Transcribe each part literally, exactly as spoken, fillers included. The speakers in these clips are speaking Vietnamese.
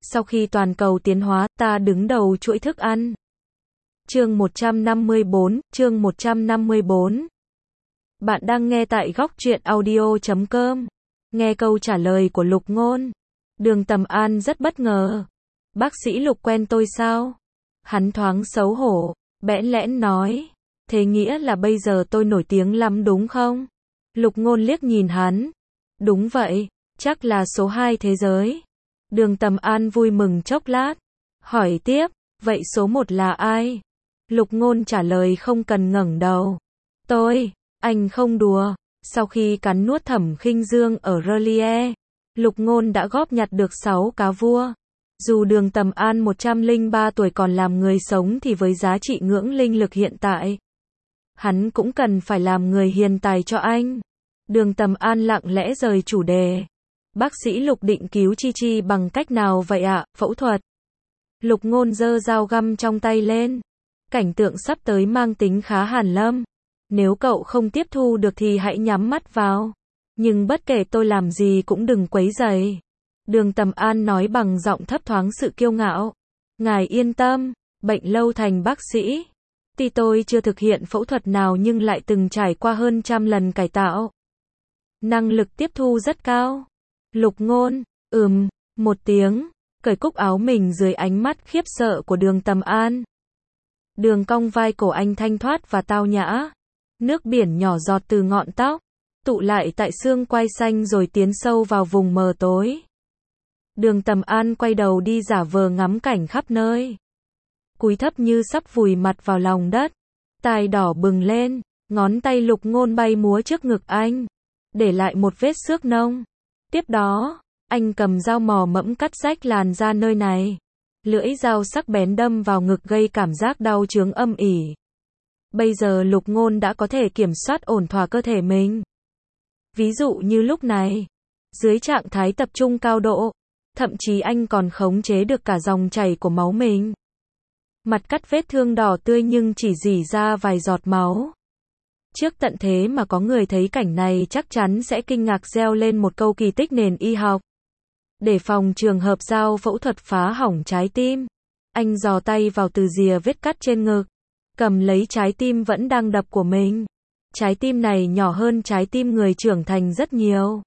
Sau khi toàn cầu tiến hóa, ta đứng đầu chuỗi thức ăn. Chương một trăm năm mươi bốn, chương một trăm năm mươi bốn. Bạn đang nghe tại góc truyện audio chấm com. Nghe câu trả lời của Lục Ngôn. Đường Tầm An rất bất ngờ. Bác sĩ Lục quen tôi sao? Hắn thoáng xấu hổ, bẽn lẽn nói. Thế nghĩa là bây giờ tôi nổi tiếng lắm đúng không? Lục Ngôn liếc nhìn hắn. Đúng vậy, chắc là số hai thế giới. Đường Tầm An vui mừng chốc lát. Hỏi tiếp, vậy số một là ai? Lục Ngôn trả lời không cần ngẩng đầu. Tôi, anh không đùa. Sau khi cắn nuốt Thẩm Khinh Dương ở R'lyeh, Lục Ngôn đã góp nhặt được sáu cá vua. Dù Đường Tầm An một trăm lẻ ba tuổi còn làm người sống thì với giá trị ngưỡng linh lực hiện tại, hắn cũng cần phải làm người hiền tài cho anh. Đường Tầm An lặng lẽ rời chủ đề. Bác sĩ Lục định cứu Chi Chi bằng cách nào vậy ạ? Phẫu thuật. Lục Ngôn giơ dao găm trong tay lên. Cảnh tượng sắp tới mang tính khá hàn lâm. Nếu cậu không tiếp thu được thì hãy nhắm mắt vào. Nhưng bất kể tôi làm gì cũng đừng quấy rầy. Đường Tầm An nói bằng giọng thấp thoáng sự kiêu ngạo. Ngài yên tâm, bệnh lâu thành bác sĩ. Tuy tôi chưa thực hiện phẫu thuật nào nhưng lại từng trải qua hơn trăm lần cải tạo. Năng lực tiếp thu rất cao. Lục Ngôn, ừm, một tiếng, cởi cúc áo mình dưới ánh mắt khiếp sợ của Đường Tầm An. Đường cong vai cổ anh thanh thoát và tao nhã. Nước biển nhỏ giọt từ ngọn tóc, tụ lại tại xương quai xanh rồi tiến sâu vào vùng mờ tối. Đường Tầm An quay đầu đi giả vờ ngắm cảnh khắp nơi. Cúi thấp như sắp vùi mặt vào lòng đất. Tai đỏ bừng lên, ngón tay Lục Ngôn bay múa trước ngực anh, để lại một vết xước nông. Tiếp đó, anh cầm dao mò mẫm cắt rách làn da nơi này. Lưỡi dao sắc bén đâm vào ngực gây cảm giác đau chướng âm ỉ. Bây giờ Lục Ngôn đã có thể kiểm soát ổn thỏa cơ thể mình. Ví dụ như lúc này, dưới trạng thái tập trung cao độ, thậm chí anh còn khống chế được cả dòng chảy của máu mình. Mặt cắt vết thương đỏ tươi nhưng chỉ rỉ ra vài giọt máu. Trước tận thế mà có người thấy cảnh này chắc chắn sẽ kinh ngạc reo lên một câu kỳ tích nền y học. Để phòng trường hợp dao phẫu thuật phá hỏng trái tim, anh giò tay vào từ rìa vết cắt trên ngực, cầm lấy trái tim vẫn đang đập của mình. Trái tim này nhỏ hơn trái tim người trưởng thành rất nhiều.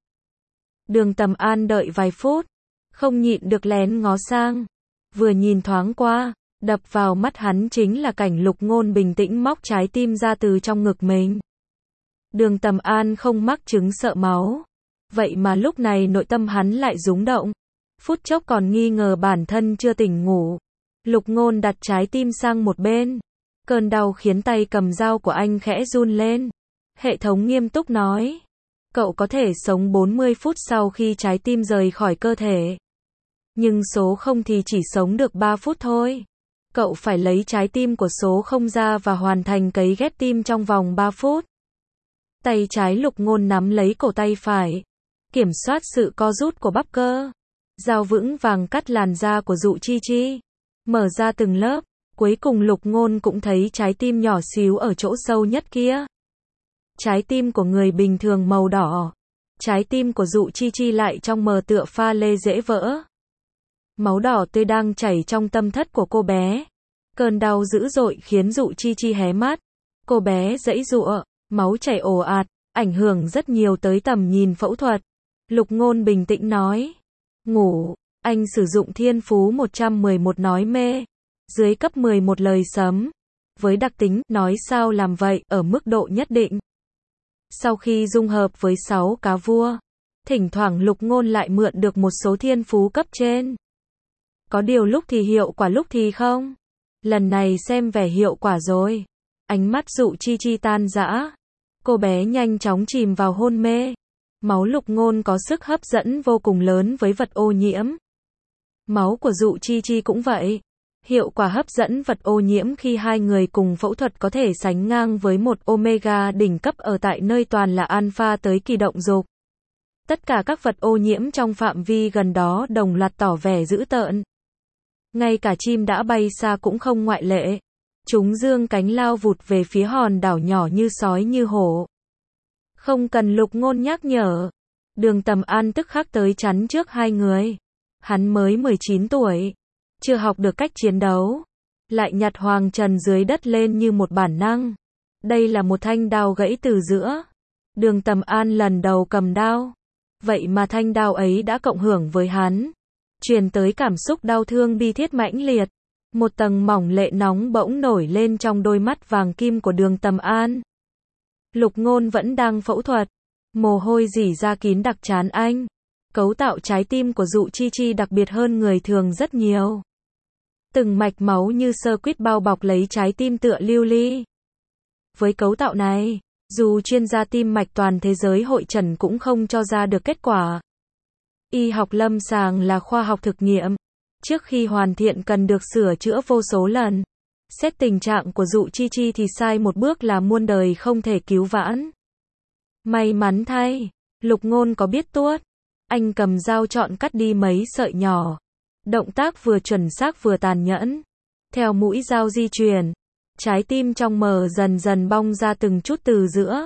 Đường Tầm An đợi vài phút, không nhịn được lén ngó sang. Vừa nhìn thoáng qua, đập vào mắt hắn chính là cảnh Lục Ngôn bình tĩnh móc trái tim ra từ trong ngực mình. Đường Tầm An không mắc chứng sợ máu. Vậy mà lúc này nội tâm hắn lại rúng động. Phút chốc còn nghi ngờ bản thân chưa tỉnh ngủ. Lục Ngôn đặt trái tim sang một bên. Cơn đau khiến tay cầm dao của anh khẽ run lên. Hệ thống nghiêm túc nói. Cậu có thể sống bốn mươi phút sau khi trái tim rời khỏi cơ thể. Nhưng số không thì chỉ sống được ba phút thôi. Cậu phải lấy trái tim của số không ra và hoàn thành cấy ghép tim trong vòng ba phút. Tay trái Lục Ngôn nắm lấy cổ tay phải, kiểm soát sự co rút của bắp cơ. Dao vững vàng cắt làn da của Dụ Chi Chi, mở ra từng lớp. Cuối cùng Lục Ngôn cũng thấy trái tim nhỏ xíu ở chỗ sâu nhất kia. Trái tim của người bình thường màu đỏ. Trái tim của Dụ Chi Chi lại trong mờ tựa pha lê dễ vỡ. Máu đỏ tươi đang chảy trong tâm thất của cô bé. Cơn đau dữ dội khiến Dụ Chi Chi hé mắt. Cô bé giãy giụa, máu chảy ồ ạt, ảnh hưởng rất nhiều tới tầm nhìn phẫu thuật. Lục Ngôn bình tĩnh nói. Ngủ, anh sử dụng thiên phú một trăm mười một nói mê. Dưới cấp mười một lời sấm. Với đặc tính nói sao làm vậy ở mức độ nhất định. Sau khi dung hợp với sáu cá vua, thỉnh thoảng Lục Ngôn lại mượn được một số thiên phú cấp trên. Có điều lúc thì hiệu quả lúc thì không. Lần này xem vẻ hiệu quả rồi. Ánh mắt Dụ Chi Chi tan rã. Cô bé nhanh chóng chìm vào hôn mê. Máu Lục Ngôn có sức hấp dẫn vô cùng lớn với vật ô nhiễm. Máu của Dụ Chi Chi cũng vậy. Hiệu quả hấp dẫn vật ô nhiễm khi hai người cùng phẫu thuật có thể sánh ngang với một omega đỉnh cấp ở tại nơi toàn là alpha tới kỳ động dục. Tất cả các vật ô nhiễm trong phạm vi gần đó đồng loạt tỏ vẻ dữ tợn. Ngay cả chim đã bay xa cũng không ngoại lệ. Chúng giương cánh lao vụt về phía hòn đảo nhỏ như sói như hổ. Không cần Lục Ngôn nhắc nhở. Đường Tầm An tức khắc tới chắn trước hai người. Hắn mới mười chín tuổi, chưa học được cách chiến đấu, lại nhặt hoàng trần dưới đất lên như một bản năng. Đây là một thanh đao gãy từ giữa. Đường Tầm An lần đầu cầm đao. Vậy mà thanh đao ấy đã cộng hưởng với hắn, truyền tới cảm xúc đau thương bi thiết mãnh liệt. Một tầng mỏng lệ nóng bỗng nổi lên trong đôi mắt vàng kim của Đường Tầm An. Lục Ngôn vẫn đang phẫu thuật, mồ hôi rỉ ra kín đặc trán anh. Cấu tạo trái tim của Dụ Chi Chi đặc biệt hơn người thường rất nhiều. Từng mạch máu như sơ quýt bao bọc lấy trái tim tựa lưu ly. Với cấu tạo này, dù chuyên gia tim mạch toàn thế giới hội trần cũng không cho ra được kết quả. Y học lâm sàng là khoa học thực nghiệm. Trước khi hoàn thiện cần được sửa chữa vô số lần. Xét tình trạng của Dụ Chi Chi thì sai một bước là muôn đời không thể cứu vãn. May mắn thay, Lục Ngôn có biết tuốt. Anh cầm dao chọn cắt đi mấy sợi nhỏ. Động tác vừa chuẩn xác vừa tàn nhẫn. Theo mũi dao di chuyển, trái tim trong mờ dần dần bong ra từng chút từ giữa.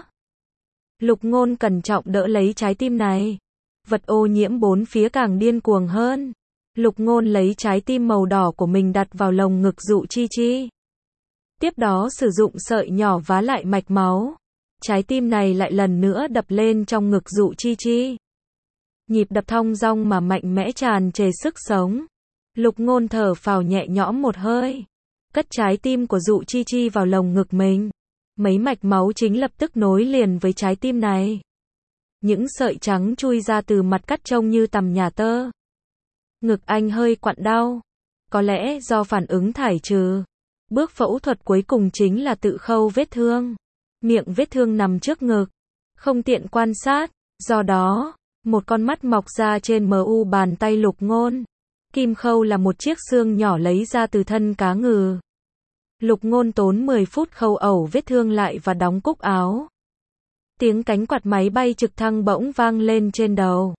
Lục Ngôn cẩn trọng đỡ lấy trái tim này. Vật ô nhiễm bốn phía càng điên cuồng hơn. Lục Ngôn lấy trái tim màu đỏ của mình đặt vào lồng ngực Dụ Chi Chi. Tiếp đó sử dụng sợi nhỏ vá lại mạch máu. Trái tim này lại lần nữa đập lên trong ngực Dụ Chi Chi. Nhịp đập thong dong mà mạnh mẽ tràn trề sức sống. Lục Ngôn thở phào nhẹ nhõm một hơi. Cất trái tim của Dụ Chi Chi vào lồng ngực mình. Mấy mạch máu chính lập tức nối liền với trái tim này. Những sợi trắng chui ra từ mặt cắt trông như tằm nhà tơ. Ngực anh hơi quặn đau. Có lẽ do phản ứng thải trừ. Bước phẫu thuật cuối cùng chính là tự khâu vết thương. Miệng vết thương nằm trước ngực. Không tiện quan sát. Do đó, một con mắt mọc ra trên mu bàn tay Lục Ngôn. Kim khâu là một chiếc xương nhỏ lấy ra từ thân cá ngừ. Lục Ngôn tốn mười phút khâu ẩu vết thương lại và đóng cúc áo. Tiếng cánh quạt máy bay trực thăng bỗng vang lên trên đầu.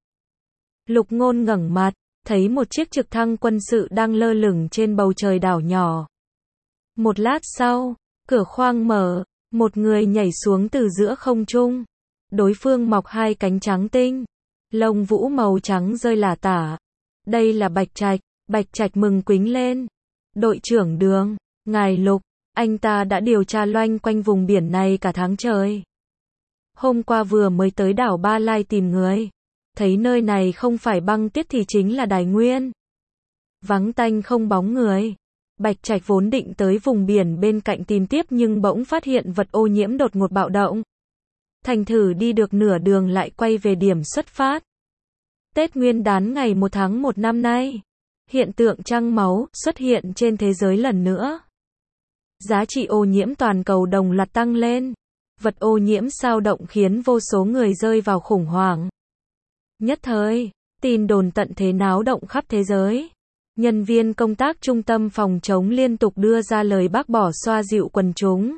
Lục Ngôn ngẩng mặt, thấy một chiếc trực thăng quân sự đang lơ lửng trên bầu trời đảo nhỏ. Một lát sau, cửa khoang mở, một người nhảy xuống từ giữa không trung. Đối phương mọc hai cánh trắng tinh, lông vũ màu trắng rơi lả tả. Đây là Bạch Trạch. Bạch Trạch mừng quính lên. Đội trưởng Đường, ngài Lục, anh ta đã điều tra loanh quanh vùng biển này cả tháng trời. Hôm qua vừa mới tới đảo Ba Lai tìm người. Thấy nơi này không phải băng tuyết thì chính là đài nguyên. Vắng tanh không bóng người. Bạch Trạch vốn định tới vùng biển bên cạnh tìm tiếp nhưng bỗng phát hiện vật ô nhiễm đột ngột bạo động. Thành thử đi được nửa đường lại quay về điểm xuất phát. Tết Nguyên đán ngày một tháng một năm nay, hiện tượng trăng máu xuất hiện trên thế giới lần nữa. Giá trị ô nhiễm toàn cầu đồng loạt tăng lên. Vật ô nhiễm sao động khiến vô số người rơi vào khủng hoảng. Nhất thời, tin đồn tận thế náo động khắp thế giới. Nhân viên công tác trung tâm phòng chống liên tục đưa ra lời bác bỏ xoa dịu quần chúng.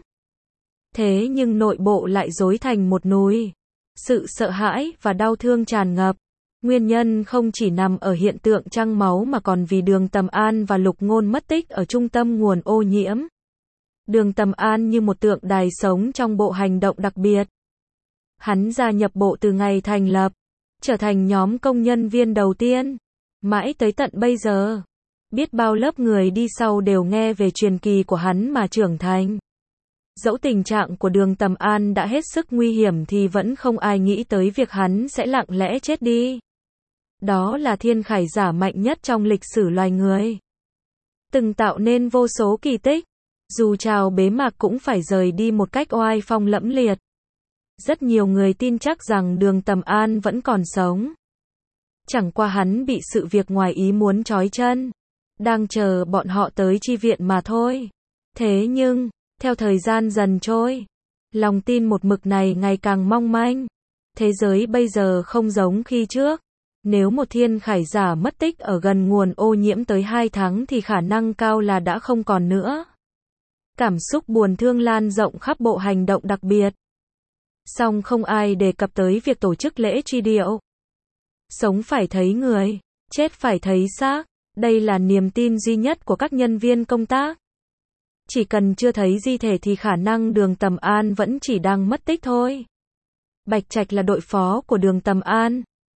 Thế nhưng nội bộ lại rối thành một núi. Sự sợ hãi và đau thương tràn ngập. Nguyên nhân không chỉ nằm ở hiện tượng trăng máu mà còn vì Đường Tầm An và Lục Ngôn mất tích ở trung tâm nguồn ô nhiễm. Đường Tầm An như một tượng đài sống trong bộ hành động đặc biệt. Hắn gia nhập bộ từ ngày thành lập, trở thành nhóm công nhân viên đầu tiên. Mãi tới tận bây giờ, biết bao lớp người đi sau đều nghe về truyền kỳ của hắn mà trưởng thành. Dẫu tình trạng của Đường Tầm An đã hết sức nguy hiểm thì vẫn không ai nghĩ tới việc hắn sẽ lặng lẽ chết đi. Đó là thiên khải giả mạnh nhất trong lịch sử loài người. Từng tạo nên vô số kỳ tích. Dù chào bế mạc cũng phải rời đi một cách oai phong lẫm liệt. Rất nhiều người tin chắc rằng Đường Tầm An vẫn còn sống. Chẳng qua hắn bị sự việc ngoài ý muốn trói chân. Đang chờ bọn họ tới chi viện mà thôi. Thế nhưng, theo thời gian dần trôi, lòng tin một mực này ngày càng mong manh. Thế giới bây giờ không giống khi trước. Nếu một thiên khải giả mất tích ở gần nguồn ô nhiễm tới hai tháng thì khả năng cao là đã không còn nữa. Cảm xúc buồn thương lan rộng khắp bộ hành động đặc biệt. Song không ai đề cập tới việc tổ chức lễ truy điệu. Sống phải thấy người, chết phải thấy xác. Đây là niềm tin duy nhất của các nhân viên công tác. Chỉ cần chưa thấy di thể thì khả năng Đường Tầm An vẫn chỉ đang mất tích thôi. Bạch Trạch là đội phó của Đường Tầm An.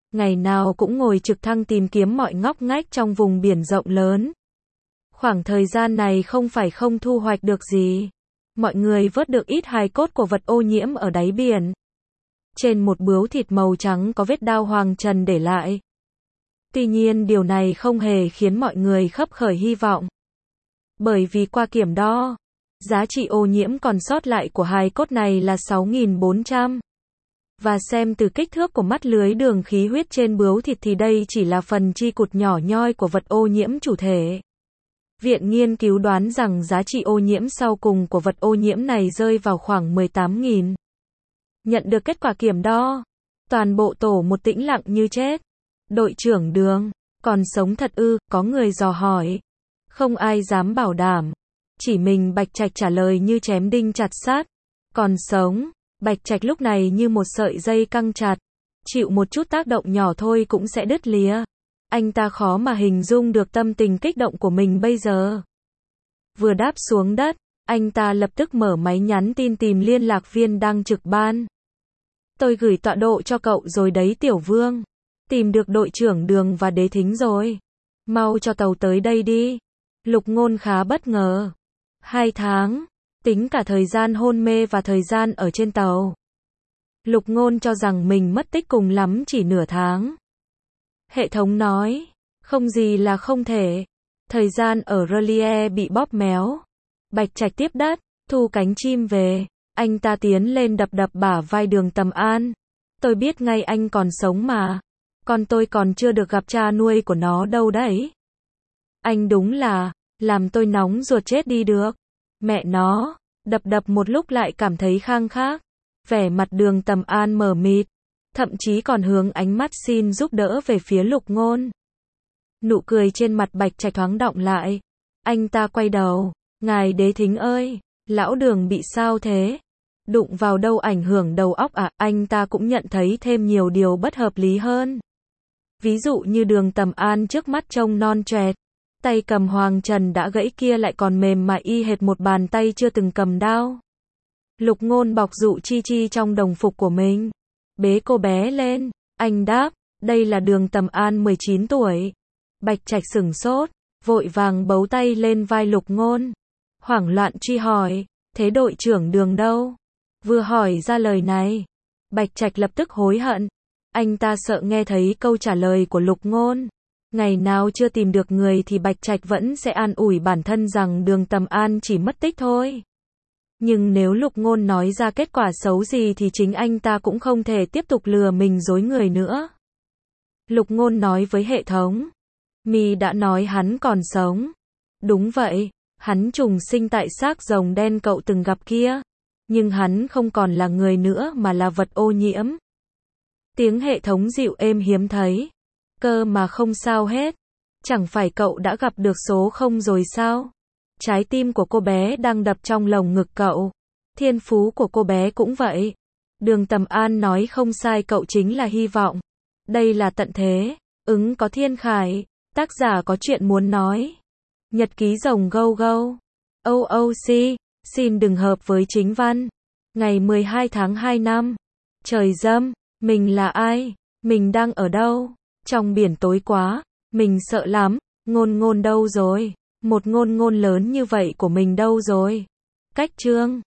ngày nào cũng ngồi trực thăng tìm kiếm mọi ngóc ngách trong vùng biển rộng lớn. Khoảng thời gian này không phải không thu hoạch được gì. Mọi người vớt được ít hài cốt của vật ô nhiễm ở đáy biển. Trên một bướu thịt màu trắng có vết đao hoàng trần để lại. Tuy nhiên điều này không hề khiến mọi người khấp khởi hy vọng. Bởi vì qua kiểm đo, giá trị ô nhiễm còn sót lại của hài cốt này là sáu nghìn bốn trăm. Và xem từ kích thước của mắt lưới đường khí huyết trên bướu thịt thì đây chỉ là phần chi cụt nhỏ nhoi của vật ô nhiễm chủ thể. Viện nghiên cứu đoán rằng giá trị ô nhiễm sau cùng của vật ô nhiễm này rơi vào khoảng mười tám nghìn. Nhận được kết quả kiểm đo, toàn bộ tổ một tĩnh lặng như chết. Đội trưởng Đường, còn sống thật ư? Có người dò hỏi. Không ai dám bảo đảm. Chỉ mình Bạch Trạch trả lời như chém đinh chặt sắt. Còn sống. Bạch Trạch lúc này như một sợi dây căng chặt. Chịu một chút tác động nhỏ thôi cũng sẽ đứt lìa. Anh ta khó mà hình dung được tâm tình kích động của mình bây giờ. Vừa đáp xuống đất, anh ta lập tức mở máy nhắn tin tìm liên lạc viên đang trực ban. Tôi gửi tọa độ cho cậu rồi đấy Tiểu Vương. Tìm được đội trưởng Đường và Đế Thính rồi. Mau cho tàu tới đây đi. Lục Ngôn khá bất ngờ. Hai tháng. Tính cả thời gian hôn mê và thời gian ở trên tàu. Lục Ngôn cho rằng mình mất tích cùng lắm chỉ nửa tháng. Hệ thống nói. Không gì là không thể. Thời gian ở R'lyeh bị bóp méo. Bạch Trạch tiếp đất. Thu cánh chim về. Anh ta tiến lên đập đập bả vai Đường Tầm An. Tôi biết ngay anh còn sống mà. Còn tôi còn chưa được gặp cha nuôi của nó đâu đấy. Anh đúng là, làm tôi nóng ruột chết đi được. Mẹ nó, đập đập một lúc lại cảm thấy khang khác. Vẻ mặt Đường Tầm An mờ mịt, thậm chí còn hướng ánh mắt xin giúp đỡ về phía Lục Ngôn. Nụ cười trên mặt Bạch Trạch thoáng đọng lại. Anh ta quay đầu, ngài Đế Thính ơi, lão Đường bị sao thế? Đụng vào đâu ảnh hưởng đầu óc à? Anh ta cũng nhận thấy thêm nhiều điều bất hợp lý hơn. Ví dụ như Đường Tầm An trước mắt trông non choẹt, tay cầm hoàng trần đã gãy kia lại còn mềm mại y hệt một bàn tay chưa từng cầm đao. Lục Ngôn bọc dụ Chi Chi trong đồng phục của mình, bế cô bé lên. Anh đáp, đây là Đường Tầm An mười chín tuổi. Bạch Trạch sửng sốt, vội vàng bấu tay lên vai Lục Ngôn, hoảng loạn truy hỏi, thế đội trưởng Đường đâu? Vừa hỏi ra lời này, Bạch Trạch lập tức hối hận. Anh ta sợ nghe thấy câu trả lời của Lục Ngôn. Ngày nào chưa tìm được người thì Bạch Trạch vẫn sẽ an ủi bản thân rằng Đường Tầm An chỉ mất tích thôi. Nhưng nếu Lục Ngôn nói ra kết quả xấu gì thì chính anh ta cũng không thể tiếp tục lừa mình dối người nữa. Lục Ngôn nói với hệ thống. Mi đã nói hắn còn sống. Đúng vậy, hắn trùng sinh tại xác rồng đen cậu từng gặp kia. Nhưng hắn không còn là người nữa mà là vật ô nhiễm. Tiếng hệ thống dịu êm hiếm thấy. Cơ mà không sao hết. Chẳng phải cậu đã gặp được số không rồi sao? Trái tim của cô bé đang đập trong lồng ngực cậu. Thiên phú của cô bé cũng vậy. Đường Tầm An nói không sai, cậu chính là hy vọng. Đây là tận thế. Ứng có thiên khải. Tác giả có chuyện muốn nói. Nhật ký rồng gâu gâu. ô ô xê. Xin đừng hợp với chính văn. Ngày mười hai tháng hai năm. Trời dâm. Mình là ai? Mình đang ở đâu? Trong biển tối quá. Mình sợ lắm. Ngôn Ngôn đâu rồi? Một Ngôn Ngôn lớn như vậy của mình đâu rồi? Cách chương.